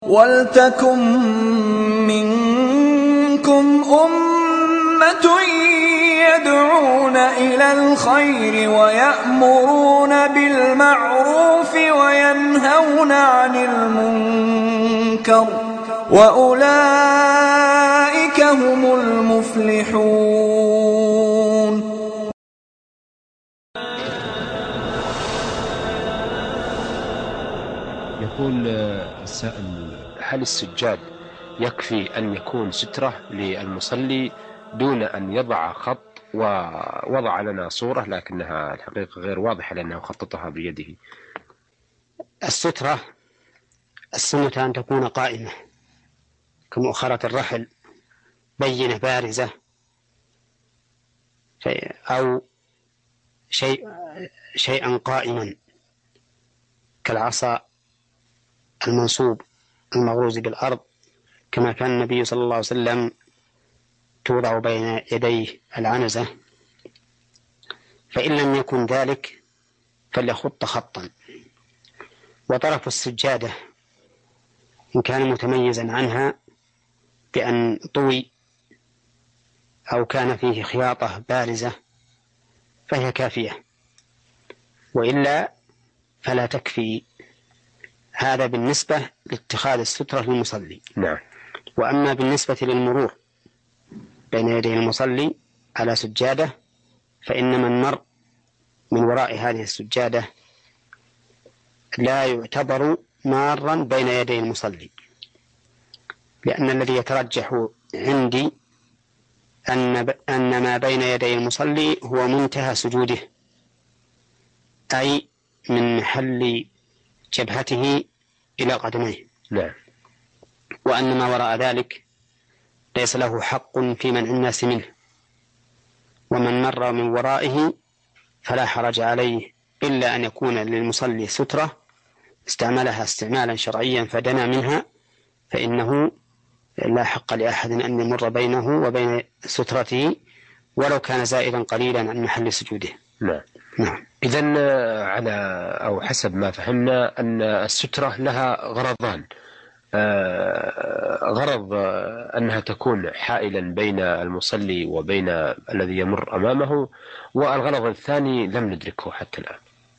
وَلْتَكُن مِّنكُمْ أُمَّةٌ يَدْعُونَ إِلَى الْخَيْرِ وَيَأْمُرُونَ بِالْمَعْرُوفِ وَيَنْهَوْنَ عَنِ الْمُنكَرِ ۚ وَأُولَٰئِكَ هُمُ الْمُفْلِحُونَ. يقول السائل: هل السجاد يكفي أن يكون سترة للمصلي دون أن يضع خط؟ ووضع لنا صورة لكنها الحقيقة غير واضحة لأنه خططها بيده. السترة السنة أن تكون قائمة كمؤخرة الرحل بينة بارزة، أو شيئا قائما كالعصا المنصوب المغروز بالأرض، كما كان النبي صلى الله عليه وسلم توضع بين يديه العنزة. فإن لم يكن ذلك فليخط خطا. وطرف السجادة إن كان متميزا عنها بأن طوي أو كان فيه خياطة بارزة فهي كافية، وإلا فلا تكفي. هذا بالنسبة لاتخاذ السترة للمصلي. نعم. وأما بالنسبة للمرور بين يدي المصلي على سجادة، فإن من مر من وراء هذه السجادة لا يعتبر مارا بين يدي المصلي، لأن الذي يترجح عندي أن ما بين يدي المصلي هو منتهى سجوده، أي من محل جبهته إلى قدميه. نعم. وأن ما وراء ذلك ليس له حق في منع الناس منه، ومن مر من ورائه فلا حرج عليه إلا أن يكون للمصلي سترة استعملها استعمالا شرعيا فدنا منها، فإنه لا حق لأحد أن يمر بينه وبين سترته ولو كان زائدا قليلا عن محل سجوده. نعم. نعم. إذن على أو حسب ما فهمنا أن السترة لها غرضان: غرض أنها تكون حائلا بين المصلي وبين الذي يمر أمامه، والغرض الثاني لم ندركه حتى الآن.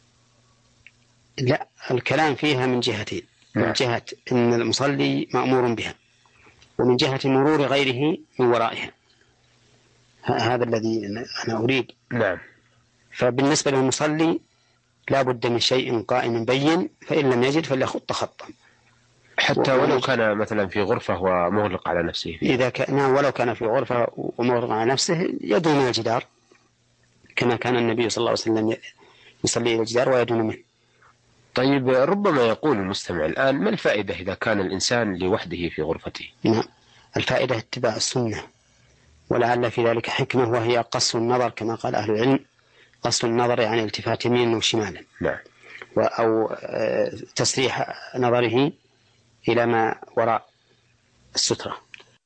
لا، الكلام فيها من جهتين. نعم. من جهة أن المصلي مأمور بها، ومن جهة مرور غيره من ورائها. هذا الذي أنا أريد. نعم. فبالنسبة للمصلي لا بد من شيء قائم بين، فإن لم يجد فليخط خطا، حتى ولو كان مثلا في غرفة ومغلق على نفسه. إذا كان ولو كان في غرفة ومغلق على نفسه يدنو من الجدار، كما كان النبي صلى الله عليه وسلم يصلي إلى الجدار ويدنو منه. طيب، ربما يقول المستمع الآن: ما الفائدة إذا كان الإنسان لوحده في غرفته؟ نعم، الفائدة اتباع السنة، ولعل في ذلك حكمة، وهي قص النظر كما قال أهل العلم. قص النظر يعني التفات يمين وشمالا. نعم. أو تسريح نظره إلى ما وراء السترة.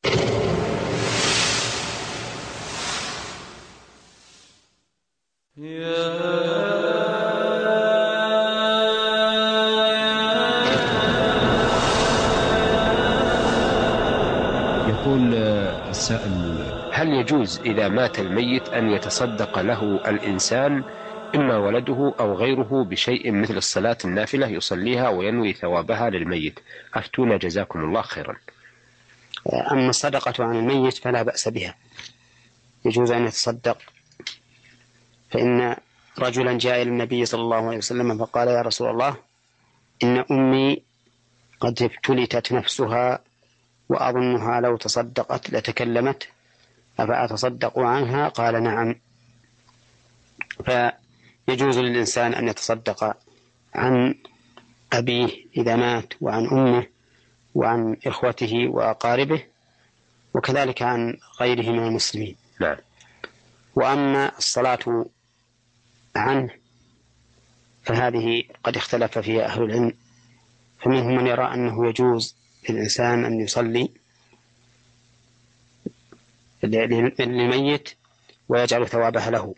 يقول السائل: هل يجوز إذا مات الميت أن يتصدق له الإنسان إما ولده أو غيره بشيء مثل الصلاة النافلة يصليها وينوي ثوابها للميت؟ أفتونا جزاكم الله خيرا. أما الصدقة عن الميت فلا بأس بها، يجوز أن يتصدق. فإن رجلا جاء إلى النبي صلى الله عليه وسلم فقال: يا رسول الله، إن أمي قد ابتلتت نفسها وأظنها لو تصدقت لتكلمت، أفأتصدق عنها؟ قال: نعم. فيجوز للإنسان أن يتصدق عن أبيه إذا مات، وعن أمه، وعن إخوته وأقاربه، وكذلك عن غيره من المسلمين. نعم. وأما الصلاة عنه فهذه قد اختلف فيها أهل العلم، فمنهم من يرى أنه يجوز للإنسان أن يصلي للميت ويجعل ثوابها له،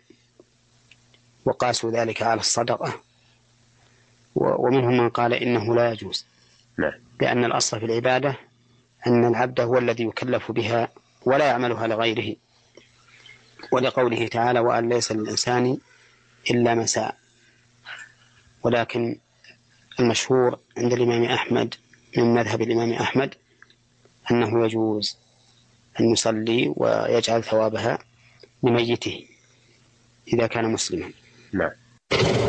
وقاسوا ذلك على الصدقة. ومنهم من قال إنه لا يجوز، نعم. لأن الأصل في العبادة أن العبد هو الذي يكلف بها ولا يعملها لغيره، ولقوله تعالى وأن ليس للإنسان إلا ما سعى. ولكن المشهور عند الإمام أحمد من مذهب الإمام أحمد أنه يجوز أن يصلي ويجعل ثوابها لميته إذا كان مسلما. نعم.